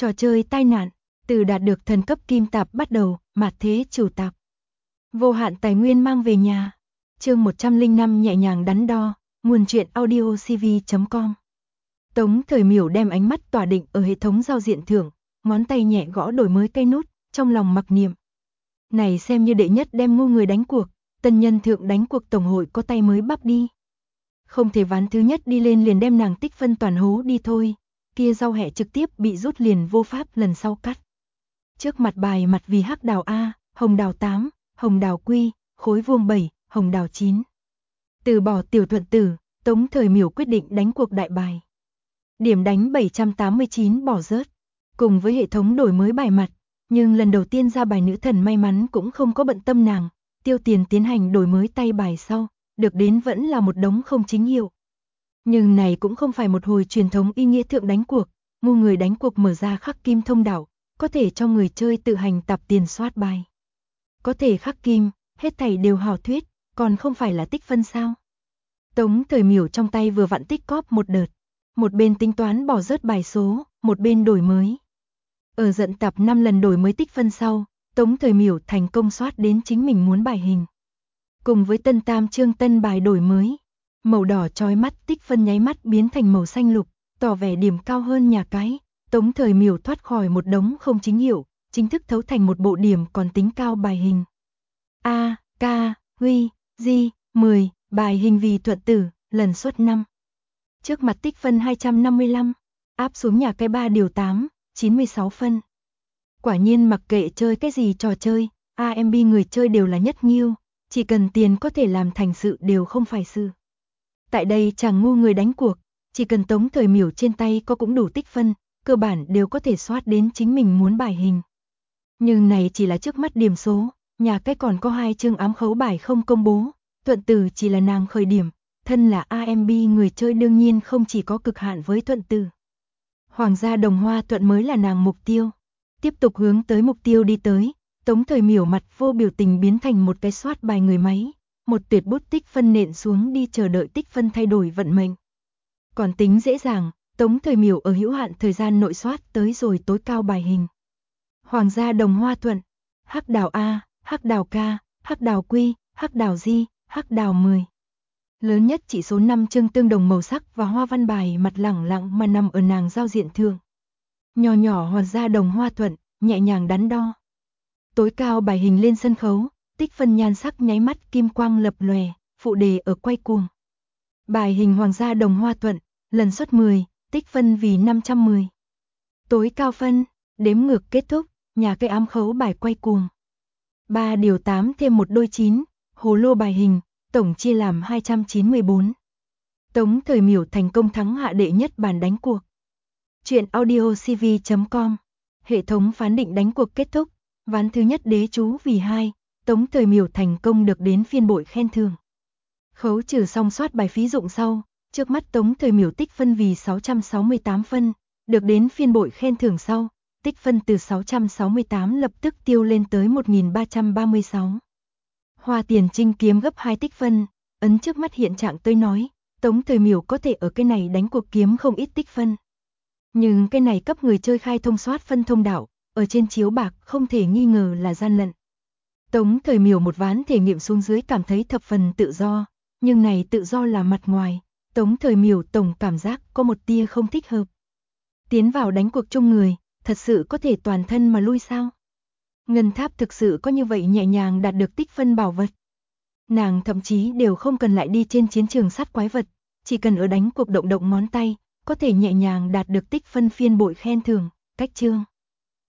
Trò chơi tai nạn, từ đạt được thần cấp kim tạp bắt đầu, mạt thế chủ tạp. Vô hạn tài nguyên mang về nhà. Chương 105 nhẹ nhàng đắn đo, nguồn truyện audiocv.com. Tống Thời Miểu đem ánh mắt tỏa định ở hệ thống giao diện thưởng, ngón tay nhẹ gõ đổi mới cây nút, trong lòng mặc niệm. Này xem như đệ nhất đem ngu người đánh cuộc, tân nhân thượng đánh cuộc tổng hội có tay mới bắp đi. Không thể ván thứ nhất đi lên liền đem nàng tích phân toàn hố đi thôi, kia rau hẹ trực tiếp bị rút liền vô pháp lần sau cắt. Trước mặt bài mặt vì hắc đào A, hồng đào 8, hồng đào Quy, khối vuông 7, hồng đào 9. Từ bỏ tiểu thuận tử, Tống Thời Miểu quyết định đánh cuộc đại bài. Điểm đánh 789 bỏ rớt, cùng với hệ thống đổi mới bài mặt, nhưng lần đầu tiên ra bài nữ thần may mắn cũng không có bận tâm nàng, tiêu tiền tiến hành đổi mới tay bài sau, được đến vẫn là một đống không chính hiệu. Nhưng này cũng không phải một hồi truyền thống ý nghĩa thượng đánh cuộc, ngu người đánh cuộc mở ra khắc kim thông đạo, có thể cho người chơi tự hành tập tiền soát bài. Có thể khắc kim, hết thảy đều hảo thuyết, còn không phải là tích phân sao. Tống Thời Miểu trong tay vừa vặn tích cóp một đợt, một bên tính toán bỏ rớt bài số, một bên đổi mới. Ở dẫn tập 5 lần đổi mới tích phân sau, Tống Thời Miểu thành công soát đến chính mình muốn bài hình. Cùng với tân tam chương tân bài đổi mới, màu đỏ chói mắt tích phân nháy mắt biến thành màu xanh lục, tỏ vẻ điểm cao hơn nhà cái. Tống Thời Miểu thoát khỏi một đống không chính hiệu, chính thức thấu thành một bộ điểm còn tính cao bài hình. A, K, Huy, Di, 10, bài hình vì thuận tử, lần suất 5. Trước mặt tích phân 255, áp xuống nhà cái 3 điều 8, 96 phân. Quả nhiên mặc kệ chơi cái gì trò chơi, AMB người chơi đều là nhất nghiêu, chỉ cần tiền có thể làm thành sự đều không phải sự. Tại đây chẳng ngu người đánh cuộc, chỉ cần Tống Thời Miểu trên tay có cũng đủ tích phân, cơ bản đều có thể soát đến chính mình muốn bài hình. Nhưng này chỉ là trước mắt điểm số, nhà cái còn có 2 chương ám khấu bài không công bố, thuận tử chỉ là nàng khởi điểm, thân là AMB người chơi đương nhiên không chỉ có cực hạn với thuận tử. Hoàng gia Đồng Hoa Thuận mới là nàng mục tiêu. Tiếp tục hướng tới mục tiêu đi tới, Tống Thời Miểu mặt vô biểu tình biến thành một cái soát bài người máy, một tuyệt bút tích phân nện xuống đi chờ đợi tích phân thay đổi vận mệnh. Còn tính dễ dàng, Tống Thời Miểu ở hữu hạn thời gian nội soát tới rồi tối cao bài hình. Hoàng gia Đồng Hoa Thuận, hắc đào A, hắc đào K, hắc đào Quy, hắc đào Di, hắc đào 10. Lớn nhất chỉ số 5 chương tương đồng màu sắc và hoa văn bài mặt lẳng lặng mà nằm ở nàng giao diện thường. Nhỏ nhỏ Hoàng gia Đồng Hoa Thuận, nhẹ nhàng đắn đo. Tối cao bài hình lên sân khấu, tích phân nhan sắc nháy mắt kim quang lập lòe, phụ đề ở quay cuồng. Bài hình Hoàng gia Đồng Hoa Thuận, lần suất 10, tích phân vì 510. Tối cao phân, đếm ngược kết thúc, nhà cái ám khấu bài quay cuồng. 3 điều 8 thêm một đôi 9, hồ lô bài hình, tổng chia làm 294. Tống Thời Miểu thành công thắng hạ đệ nhất bàn đánh cuộc. Chuyện audiocv.com. Hệ thống phán định đánh cuộc kết thúc, ván thứ nhất đế chú vì 2, Tống Thời Miểu thành công được đến phiên bội khen thưởng. Khấu trừ xong soát bài phí dụng sau, trước mắt Tống Thời Miểu tích phân vì 668 phân, được đến phiên bội khen thưởng sau, tích phân từ 668 lập tức tiêu lên tới 1336. Hoa tiền trinh kiếm gấp 2 tích phân, ấn trước mắt hiện trạng tôi nói, Tống Thời Miểu có thể ở cái này đánh cuộc kiếm không ít tích phân. Nhưng cái này cấp người chơi khai thông soát phân thông đạo, ở trên chiếu bạc không thể nghi ngờ là gian lận. Tống Thời Miểu một ván thể nghiệm xuống dưới cảm thấy thập phần tự do, nhưng này tự do là mặt ngoài, Tống Thời Miểu tổng cảm giác có một tia không thích hợp. Tiến vào đánh cuộc chung người, thật sự có thể toàn thân mà lui sao? Ngân Tháp thực sự có như vậy nhẹ nhàng đạt được tích phân bảo vật. Nàng thậm chí đều không cần lại đi trên chiến trường sát quái vật, chỉ cần ở đánh cuộc động động ngón tay, có thể nhẹ nhàng đạt được tích phân phiên bội khen thưởng, cách chương.